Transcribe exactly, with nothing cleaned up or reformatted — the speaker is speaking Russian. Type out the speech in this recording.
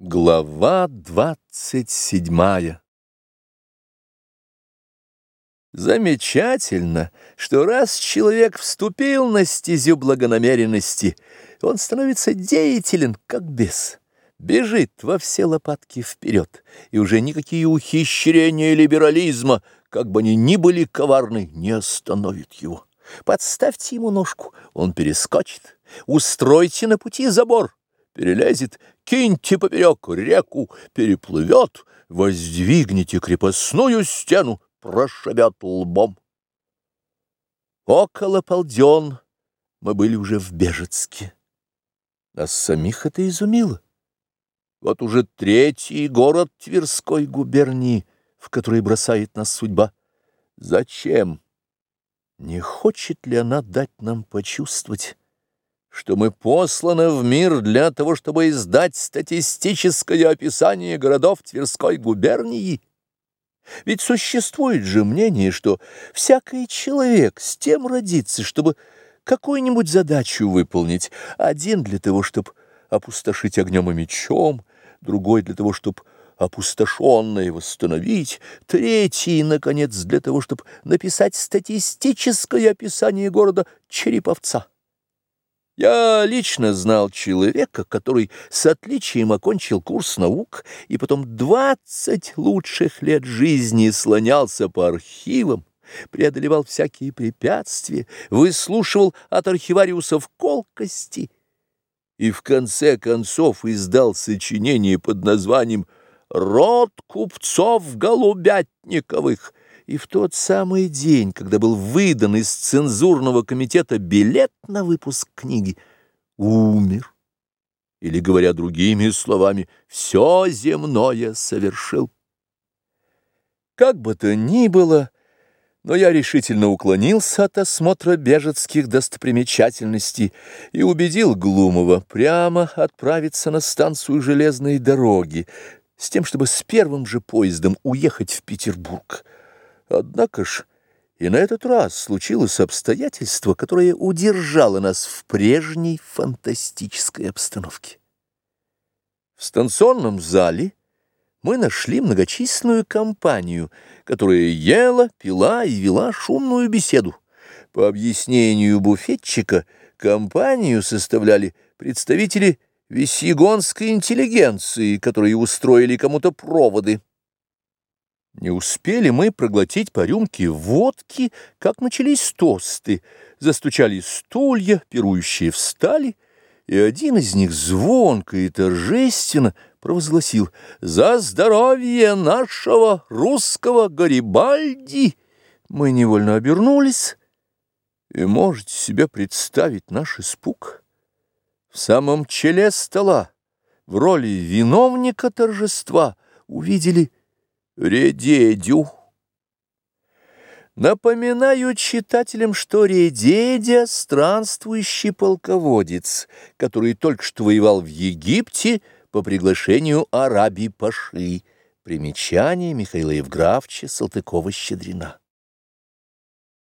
Глава двадцать седьмая. Замечательно, что раз человек вступил на стезю благонамеренности, он становится деятелен, как бес, бежит во все лопатки вперед, и уже никакие ухищрения либерализма, как бы они ни были коварны, не остановят его. Подставьте ему ножку, он перескочит, устройте на пути забор, перелезет, киньте поперек реку, переплывет, воздвигните крепостную стену, прошибет лбом. Около полдён мы были уже в Бежецке. Нас самих это изумило. Вот уже третий город Тверской губернии, в который бросает нас судьба. Зачем? Не хочет ли она дать нам почувствовать, что мы посланы в мир для того, чтобы издать статистическое описание городов Тверской губернии? Ведь существует же мнение, что всякий человек с тем родится, чтобы какую-нибудь задачу выполнить, один для того, чтобы опустошить огнем и мечом, другой для того, чтобы опустошенное восстановить, третий, наконец, для того, чтобы написать статистическое описание города Череповца. Я лично знал человека, который с отличием окончил курс наук и потом двадцать лучших лет жизни слонялся по архивам, преодолевал всякие препятствия, выслушивал от архивариусов колкости и в конце концов издал сочинение под названием «Род купцов Голубятниковых». И в тот самый день, когда был выдан из цензурного комитета билет на выпуск книги, умер. Или, говоря другими словами, все земное совершил. Как бы то ни было, но я решительно уклонился от осмотра бежецких достопримечательностей и убедил Глумова прямо отправиться на станцию железной дороги, с тем, чтобы с первым же поездом уехать в Петербург. Однако ж и на этот раз случилось обстоятельство, которое удержало нас в прежней фантастической обстановке. В станционном зале мы нашли многочисленную компанию, которая ела, пила и вела шумную беседу. По объяснению буфетчика, компанию составляли представители весьегонской интеллигенции, которые устроили кому-то проводы. Не успели мы проглотить по рюмке водки, как начались тосты, застучали стулья, пирующие встали, и один из них звонко и торжественно провозгласил: «За здоровье нашего русского Гарибальди!» Мы невольно обернулись, и можете себе представить наш испуг. В самом челе стола, в роли виновника торжества, увидели Редедю. Напоминаю читателям, что Редедя — странствующий полководец, который только что воевал в Египте по приглашению Араби-паши. Примечание Михаила Евграфовича Салтыкова-Щедрина.